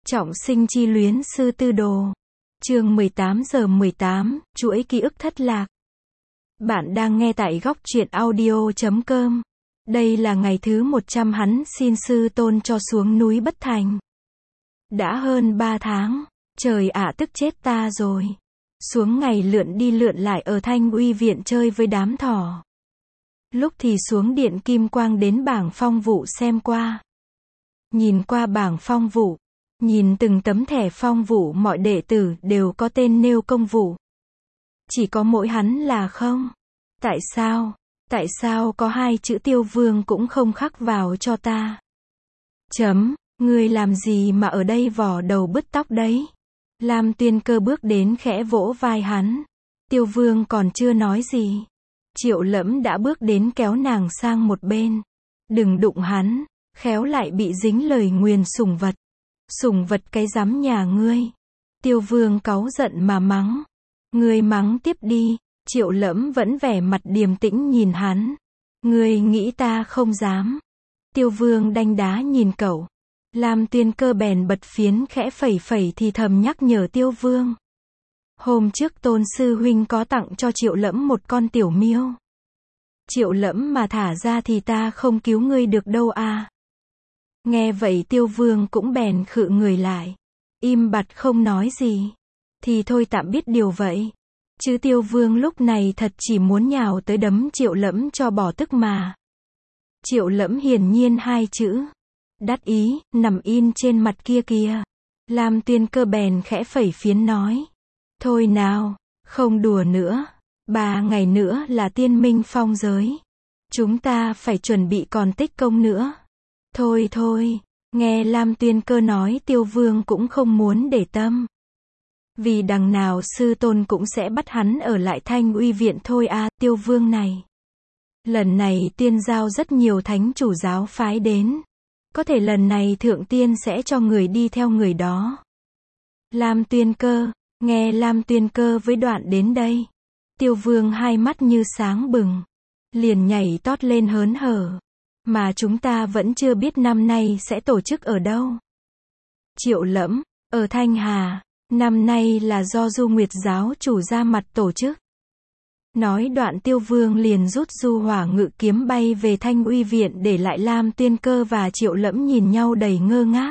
Trọng sinh chi luyến sư tư đồ. Chương 18:18, chuỗi ký ức thất lạc. Bạn đang nghe tại góc truyện audio.com. Đây là ngày thứ 100 hắn xin sư tôn cho xuống núi Bất Thành. Đã hơn 3 tháng, trời ạ tức chết ta rồi. Xuống ngày lượn đi lượn lại ở Thanh Uy viện chơi với đám thỏ. Lúc thì xuống điện Kim Quang đến bảng phong vụ xem qua. Nhìn qua bảng phong vụ, nhìn từng tấm thẻ phong vụ mọi đệ tử đều có tên nêu công vụ. Chỉ có mỗi hắn là không. Tại sao có hai chữ Tiêu Vương cũng không khắc vào cho ta? Ngươi làm gì mà ở đây vò đầu bứt tóc đấy? Lam Tuyên Cơ bước đến khẽ vỗ vai hắn. Tiêu Vương còn chưa nói gì. Triệu Lẫm đã bước đến kéo nàng sang một bên. Đừng đụng hắn, khéo lại bị dính lời nguyền sủng vật. Sủng vật cái rắm nhà ngươi. Tiêu Vương cáu giận mà mắng. Ngươi mắng tiếp đi. Triệu Lẫm vẫn vẻ mặt điềm tĩnh nhìn hắn. Ngươi nghĩ ta không dám. Tiêu Vương đanh đá nhìn cậu. Lam Tuyên Cơ bèn bật phiến khẽ phẩy phẩy thì thầm nhắc nhở Tiêu Vương. Hôm trước Tôn sư huynh có tặng cho Triệu Lẫm một con tiểu miêu. Triệu Lẫm mà thả ra thì ta không cứu ngươi được đâu à. Nghe vậy Tiêu Vương cũng bèn khựng người lại. Im bặt không nói gì. Thì thôi tạm biết điều vậy. Chứ Tiêu Vương lúc này thật chỉ muốn nhào tới đấm Triệu Lẫm cho bỏ tức mà. Triệu Lẫm hiển nhiên hai chữ. Đắc ý, nằm in trên mặt kia kìa. Lam Tuyên Cơ bèn khẽ phẩy phiến nói. Thôi nào, không đùa nữa. 3 ngày nữa là tiên minh phong giới. Chúng ta phải chuẩn bị còn tích công nữa. Thôi, nghe Lam Tuyên Cơ nói Tiêu Vương cũng không muốn để tâm. Vì đằng nào sư tôn cũng sẽ bắt hắn ở lại Thanh Uy viện thôi à, Tiêu Vương này. Lần này tiên giao rất nhiều thánh chủ giáo phái đến. Có thể lần này thượng tiên sẽ cho người đi theo người đó. Lam Tuyên Cơ, nghe Lam Tuyên Cơ với đoạn đến đây. Tiêu Vương hai mắt như sáng bừng. Liền nhảy tót lên hớn hở. Mà chúng ta vẫn chưa biết năm nay sẽ tổ chức ở đâu. Triệu Lẫm, ở Thanh Hà. Năm nay là do Du Nguyệt giáo chủ ra mặt tổ chức. Nói đoạn Tiêu Vương liền rút Du Hỏa Ngự kiếm bay về Thanh Uy viện để lại Lam Tuyên Cơ và Triệu Lẫm nhìn nhau đầy ngơ ngác.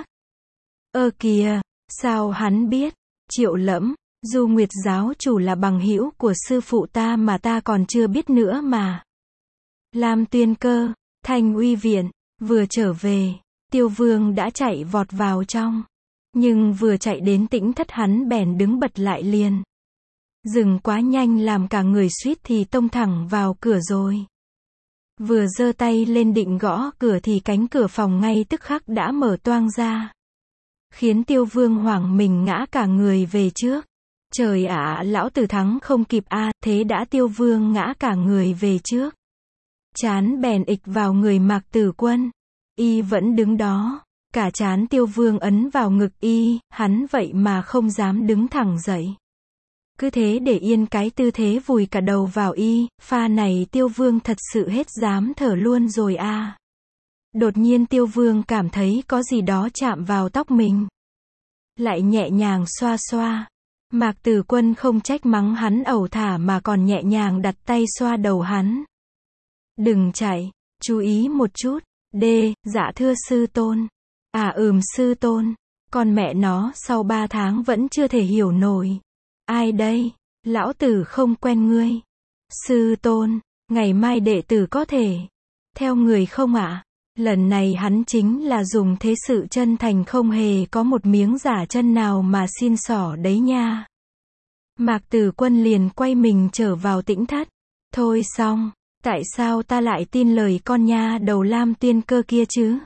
Kìa, sao hắn biết? Triệu Lẫm, Du Nguyệt giáo chủ là bằng hữu của sư phụ ta mà ta còn chưa biết nữa mà. Lam Tuyên Cơ, Thanh Uy viện, vừa trở về, Tiêu Vương đã chạy vọt vào trong. Nhưng vừa chạy đến Tĩnh Thất hắn bèn đứng bật lại liền. Dừng quá nhanh làm cả người suýt thì tông thẳng vào cửa rồi. Vừa giơ tay lên định gõ cửa thì cánh cửa phòng ngay tức khắc đã mở toang ra. Khiến Tiêu Vương hoảng mình ngã cả người về trước. Trời ạ, lão tử thắng không kịp a, thế đã Tiêu Vương ngã cả người về trước. Chán bèn ịch vào người Mạc Tử Quân. Y vẫn đứng đó. Cả trán Tiêu Vương ấn vào ngực y, hắn vậy mà không dám đứng thẳng dậy. Cứ thế để yên cái tư thế vùi cả đầu vào y, pha này Tiêu Vương thật sự hết dám thở luôn rồi à. Đột nhiên Tiêu Vương cảm thấy có gì đó chạm vào tóc mình. Lại nhẹ nhàng xoa xoa. Mạc Tử Quân không trách mắng hắn ẩu thả mà còn nhẹ nhàng đặt tay xoa đầu hắn. Đừng chạy, chú ý một chút. Dạ thưa sư tôn. Sư tôn. Con mẹ nó sau 3 tháng vẫn chưa thể hiểu nổi. Ai đây? Lão tử không quen ngươi. Sư tôn, ngày mai đệ tử có thể theo người không ạ? Lần này hắn chính là dùng thế sự chân thành không hề có một miếng giả chân nào mà xin xỏ đấy nha. Mạc Tử Quân liền quay mình trở vào Tĩnh Thất. Thôi xong, tại sao ta lại tin lời con nha đầu Lam Tuyên Cơ kia chứ?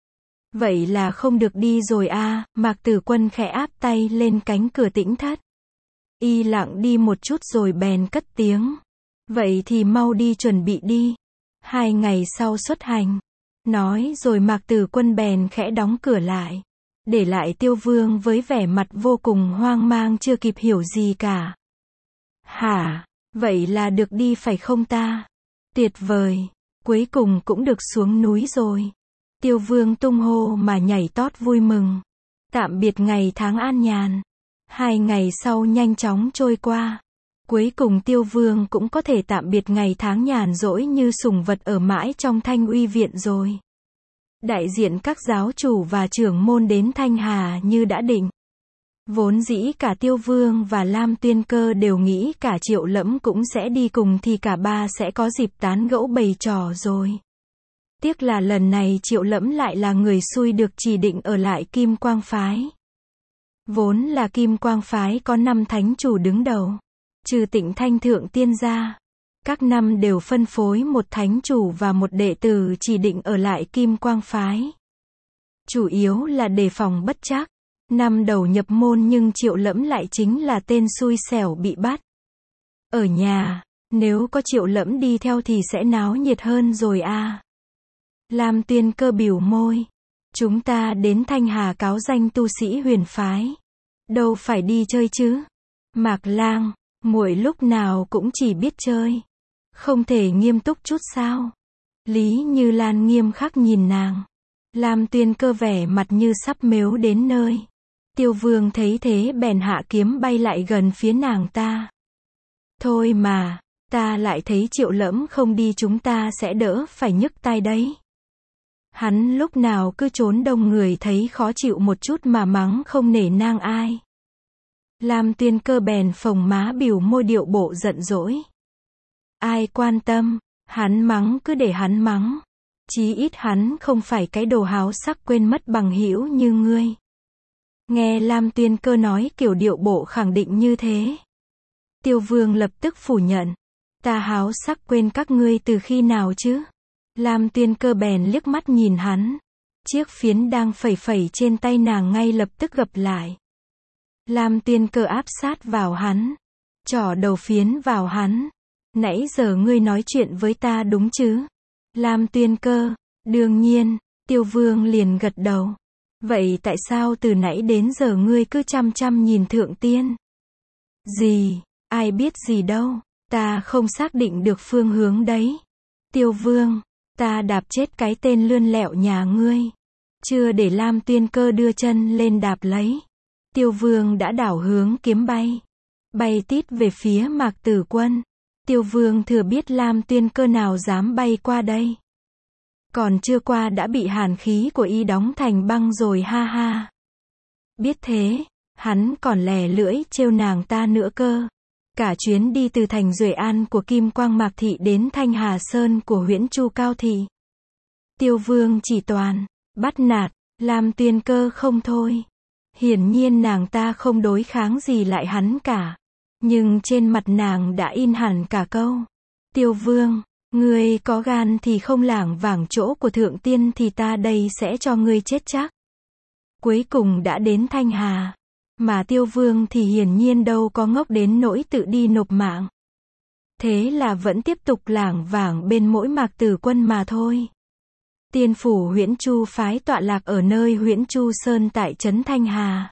Vậy là không được đi rồi à, Mạc Tử Quân khẽ áp tay lên cánh cửa Tĩnh Thất. Y lặng đi một chút rồi bèn cất tiếng. Vậy thì mau đi chuẩn bị đi. 2 ngày sau xuất hành. Nói rồi Mạc Tử Quân bèn khẽ đóng cửa lại. Để lại Tiêu Vương với vẻ mặt vô cùng hoang mang chưa kịp hiểu gì cả. Hả? Vậy là được đi phải không ta? Tuyệt vời. Cuối cùng cũng được xuống núi rồi. Tiêu Vương tung hô mà nhảy tót vui mừng. Tạm biệt ngày tháng an nhàn. 2 ngày sau nhanh chóng trôi qua. Cuối cùng Tiêu Vương cũng có thể tạm biệt ngày tháng nhàn rỗi như sủng vật ở mãi trong Thanh Uy viện rồi. Đại diện các giáo chủ và trưởng môn đến Thanh Hà như đã định. Vốn dĩ cả Tiêu Vương và Lam Tuyên Cơ đều nghĩ cả Triệu Lẫm cũng sẽ đi cùng thì cả ba sẽ có dịp tán gẫu bày trò rồi. Tiếc là lần này Triệu Lẫm lại là người xui được chỉ định ở lại Kim Quang Phái. Vốn là Kim Quang Phái có 5 thánh chủ đứng đầu. Trừ Tịnh Thanh Thượng Tiên ra. Các năm đều phân phối một thánh chủ và một đệ tử chỉ định ở lại Kim Quang Phái. Chủ yếu là đề phòng bất trắc. Năm đầu nhập môn nhưng Triệu Lẫm lại chính là tên xui xẻo bị bắt. Ở nhà, nếu có Triệu Lẫm đi theo thì sẽ náo nhiệt hơn rồi à. Lam Tuyên Cơ bỉu môi. Chúng ta đến Thanh Hà cáo danh tu sĩ huyền phái. Đâu phải đi chơi chứ. Mạc Lang, muội lúc nào cũng chỉ biết chơi. Không thể nghiêm túc chút sao? Lý Như Lan nghiêm khắc nhìn nàng. Lam Tuyên Cơ vẻ mặt như sắp mếu đến nơi. Tiêu Vương thấy thế bèn hạ kiếm bay lại gần phía nàng ta. Thôi mà, ta lại thấy Triệu Lẫm không đi chúng ta sẽ đỡ phải nhức tai đấy. Hắn lúc nào cứ trốn đông người thấy khó chịu một chút mà mắng không nể nang ai. Lam Tuyên Cơ bèn phồng má biểu môi điệu bộ giận dỗi. Ai quan tâm, hắn mắng cứ để hắn mắng. Chí ít hắn không phải cái đồ háo sắc quên mất bằng hữu như ngươi. Nghe Lam Tuyên Cơ nói kiểu điệu bộ khẳng định như thế. Tiêu Vương lập tức phủ nhận. Ta háo sắc quên các ngươi từ khi nào chứ? Lam Tuyên Cơ bèn liếc mắt nhìn hắn. Chiếc phiến đang phẩy phẩy trên tay nàng ngay lập tức gập lại. Lam Tuyên Cơ áp sát vào hắn. Trỏ đầu phiến vào hắn. Nãy giờ ngươi nói chuyện với ta đúng chứ? Lam Tuyên Cơ. Đương nhiên. Tiêu Vương liền gật đầu. Vậy tại sao từ nãy đến giờ ngươi cứ chăm chăm nhìn Thượng Tiên? Gì? Ai biết gì đâu. Ta không xác định được phương hướng đấy. Tiêu Vương. Ta đạp chết cái tên lươn lẹo nhà ngươi. Chưa để Lam Tuyên Cơ đưa chân lên đạp lấy. Tiêu Vương đã đảo hướng kiếm bay. Bay tít về phía Mạc Tử Quân. Tiêu Vương thừa biết Lam Tuyên Cơ nào dám bay qua đây. Còn chưa qua đã bị hàn khí của y đóng thành băng rồi ha ha. Biết thế, hắn còn lè lưỡi trêu nàng ta nữa cơ. Cả chuyến đi từ thành Duệ An của Kim Quang Mạc Thị đến Thanh Hà Sơn của Huyễn Chu Cao Thị. Tiêu Vương chỉ toàn bắt nạt, Lam Tuyên Cơ không thôi. Hiển nhiên nàng ta không đối kháng gì lại hắn cả. Nhưng trên mặt nàng đã in hẳn cả câu. Tiêu Vương, ngươi có gan thì không lảng vảng chỗ của Thượng Tiên thì ta đây sẽ cho ngươi chết chắc. Cuối cùng đã đến Thanh Hà. Mà Tiêu Vương thì hiển nhiên đâu có ngốc đến nỗi tự đi nộp mạng. Thế là vẫn tiếp tục lảng vảng bên mỗi Mạc Tử Quân mà thôi. Tiên phủ Huyễn Chu phái tọa lạc ở nơi Huyễn Chu Sơn tại trấn Thanh Hà.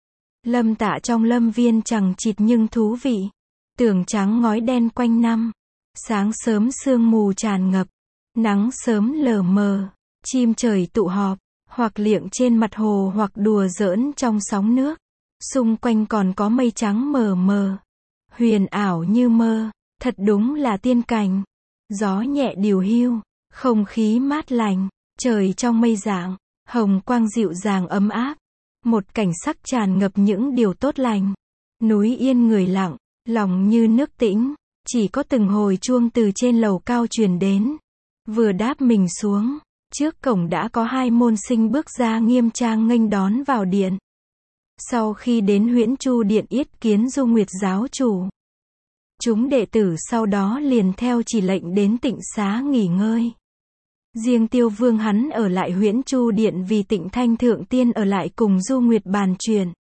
Lâm Tạ trong lâm viên chằng chịt nhưng thú vị. Tường trắng ngói đen quanh năm. Sáng sớm sương mù tràn ngập. Nắng sớm lờ mờ. Chim trời tụ họp. Hoặc liệng trên mặt hồ hoặc đùa giỡn trong sóng nước. Xung quanh còn có mây trắng mờ mờ. Huyền ảo như mơ. Thật đúng là tiên cảnh. Gió nhẹ điều hiu. Không khí mát lành. Trời trong mây dạng. Hồng quang dịu dàng ấm áp. Một cảnh sắc tràn ngập những điều tốt lành. Núi yên người lặng. Lòng như nước tĩnh. Chỉ có từng hồi chuông từ trên lầu cao truyền đến. Vừa đáp mình xuống. Trước cổng đã có 2 môn sinh bước ra nghiêm trang nghênh đón vào điện. Sau khi đến Huyễn Chu điện yết kiến Du Nguyệt giáo chủ. Chúng đệ tử sau đó liền theo chỉ lệnh đến Tịnh Xá nghỉ ngơi. Riêng Tiêu Vương hắn ở lại Huyễn Chu điện vì Tịnh Thanh Thượng Tiên ở lại cùng Du Nguyệt bàn chuyện.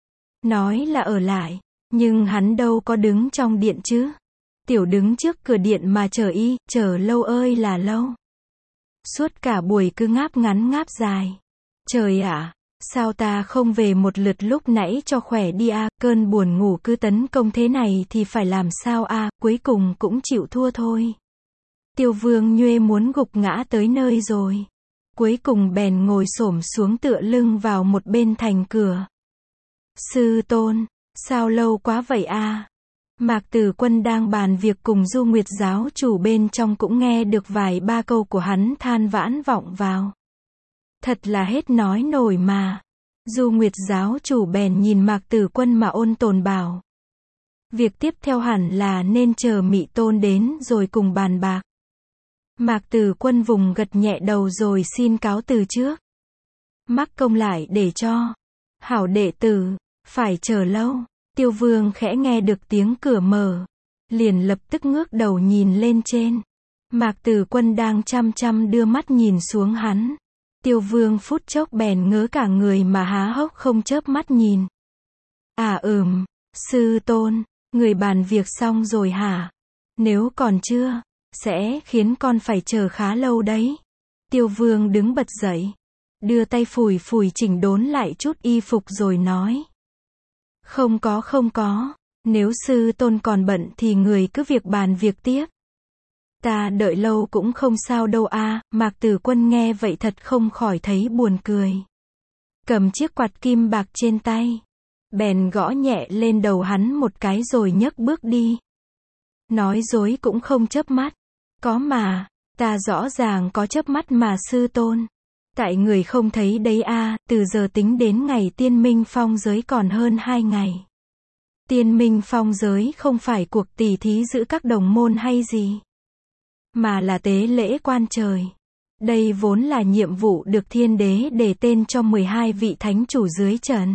Nói là ở lại, nhưng hắn đâu có đứng trong điện chứ. Tiểu đứng trước cửa điện mà chờ y, chờ lâu ơi là lâu. Suốt cả buổi cứ ngáp ngắn ngáp dài. Trời ạ, sao ta không về một lượt lúc nãy cho khỏe đi a, cơn buồn ngủ cứ tấn công thế này thì phải làm sao a, cuối cùng cũng chịu thua thôi. Tiêu Vương nhuê muốn gục ngã tới nơi rồi. cuối cùng bèn ngồi xổm xuống tựa lưng vào một bên thành cửa. Sư tôn, sao lâu quá vậy a? Mạc Tử Quân đang bàn việc cùng Du Nguyệt giáo chủ bên trong cũng nghe được vài ba câu của hắn than vãn vọng vào. Thật là hết nói nổi mà. Du Nguyệt giáo chủ bèn nhìn Mạc Tử Quân mà ôn tồn bảo. Việc tiếp theo hẳn là nên chờ Mị Tôn đến rồi cùng bàn bạc. Mạc Tử Quân vùng gật nhẹ đầu rồi xin cáo từ trước. Mắc công lại để cho. Hảo đệ tử, phải chờ lâu. Tiêu Vương khẽ nghe được tiếng cửa mở. Liền lập tức ngước đầu nhìn lên trên. Mạc Tử Quân đang chăm chăm đưa mắt nhìn xuống hắn. Tiêu Vương phút chốc bèn ngớ cả người mà há hốc không chớp mắt nhìn. Sư tôn, người bàn việc xong rồi hả? Nếu còn chưa, sẽ khiến con phải chờ khá lâu đấy. Tiêu Vương đứng bật dậy, đưa tay phủi phủi chỉnh đốn lại chút y phục rồi nói. Không có, nếu sư tôn còn bận thì người cứ việc bàn việc tiếp. Ta đợi lâu cũng không sao đâu a. Mạc Tử Quân nghe vậy thật không khỏi thấy buồn cười. Cầm chiếc quạt kim bạc trên tay, bèn gõ nhẹ lên đầu hắn một cái rồi nhấc bước đi. Nói dối cũng không chớp mắt. Có mà, ta rõ ràng có chớp mắt mà sư tôn. Tại người không thấy đấy a, từ giờ tính đến ngày tiên minh phong giới còn hơn 2 ngày. Tiên minh phong giới không phải cuộc tỉ thí giữa các đồng môn hay gì, mà là tế lễ quan trời. Đây vốn là nhiệm vụ được thiên đế đề tên cho 12 vị thánh chủ dưới trần.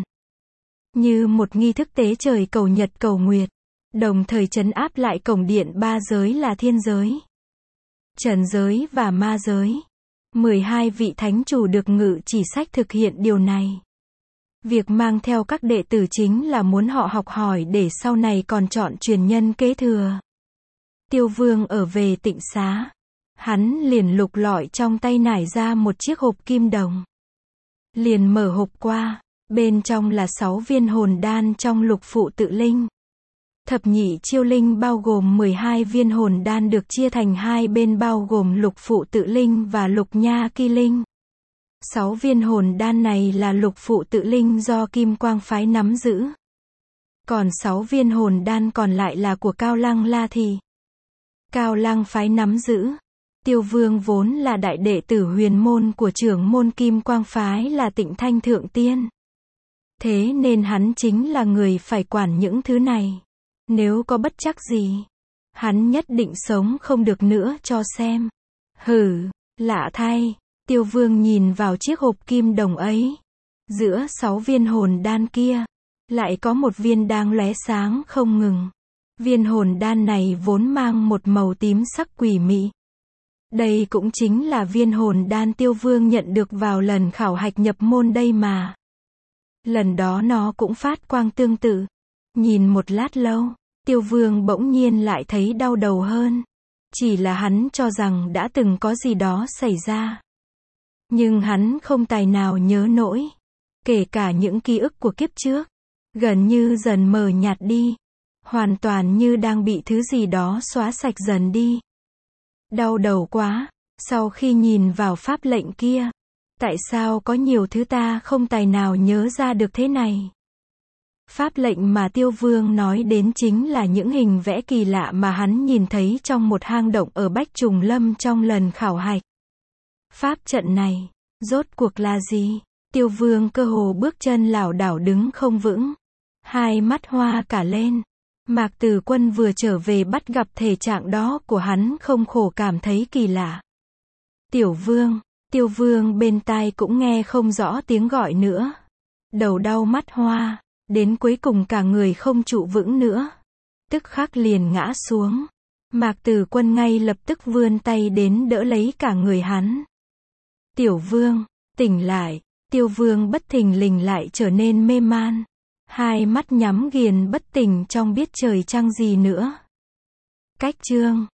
Như một nghi thức tế trời cầu nhật cầu nguyệt, đồng thời trấn áp lại cổng điện ba giới là thiên giới, trần giới và ma giới. 12 vị thánh chủ được ngự chỉ sách thực hiện điều này. Việc mang theo các đệ tử chính là muốn họ học hỏi để sau này còn chọn truyền nhân kế thừa. Tiêu Vương ở về Tịnh Xá. Hắn liền lục lọi trong tay nải ra một chiếc hộp kim đồng. Liền mở hộp qua, bên trong là 6 viên hồn đan trong lục phụ tự linh. Thập nhị chiêu linh bao gồm 12 viên hồn đan được chia thành hai bên bao gồm lục phụ tự linh và lục nha kỳ linh. 6 viên hồn đan này là lục phụ tự linh do Kim Quang phái nắm giữ. Còn 6 viên hồn đan còn lại là của Cao Lăng La Thì. Cao Lăng phái nắm giữ. Tiêu Vương vốn là đại đệ tử huyền môn của trưởng môn Kim Quang phái là Tịnh Thanh Thượng Tiên. Thế nên hắn chính là người phải quản những thứ này. Nếu có bất trắc gì, hắn nhất định sống không được nữa cho xem. Hừ, lạ thay. Tiêu Vương nhìn vào chiếc hộp kim đồng ấy. Giữa 6 viên hồn đan kia, lại có một viên đang lóe sáng không ngừng. Viên hồn đan này vốn mang một màu tím sắc quỷ mị. Đây cũng chính là viên hồn đan Tiêu Vương nhận được vào lần khảo hạch nhập môn đây mà. Lần đó nó cũng phát quang tương tự. Nhìn một lát lâu, Tiêu Vương bỗng nhiên lại thấy đau đầu hơn. Chỉ là hắn cho rằng đã từng có gì đó xảy ra. Nhưng hắn không tài nào nhớ nổi. Kể cả những ký ức của kiếp trước, gần như dần mờ nhạt đi. Hoàn toàn như đang bị thứ gì đó xóa sạch dần đi. Đau đầu quá, sau khi nhìn vào pháp lệnh kia, tại sao có nhiều thứ ta không tài nào nhớ ra được thế này? Pháp lệnh mà Tiêu Vương nói đến chính là những hình vẽ kỳ lạ mà hắn nhìn thấy trong một hang động ở Bách Trùng Lâm trong lần khảo hạch. Pháp trận này, rốt cuộc là gì? Tiêu Vương cơ hồ bước chân lảo đảo đứng không vững. Hai mắt hoa cả lên. Mạc Tử Quân vừa trở về bắt gặp thể trạng đó của hắn không khổ cảm thấy kỳ lạ. Tiêu Vương bên tai cũng nghe không rõ tiếng gọi nữa. Đầu đau mắt hoa, đến cuối cùng cả người không trụ vững nữa. Tức khắc liền ngã xuống. Mạc Tử Quân ngay lập tức vươn tay đến đỡ lấy cả người hắn. Tiểu Vương, tỉnh lại. Tiêu Vương bất thình lình lại trở nên mê man. Hai mắt nhắm nghiền bất tỉnh trong biết trời trăng gì nữa. Cách chương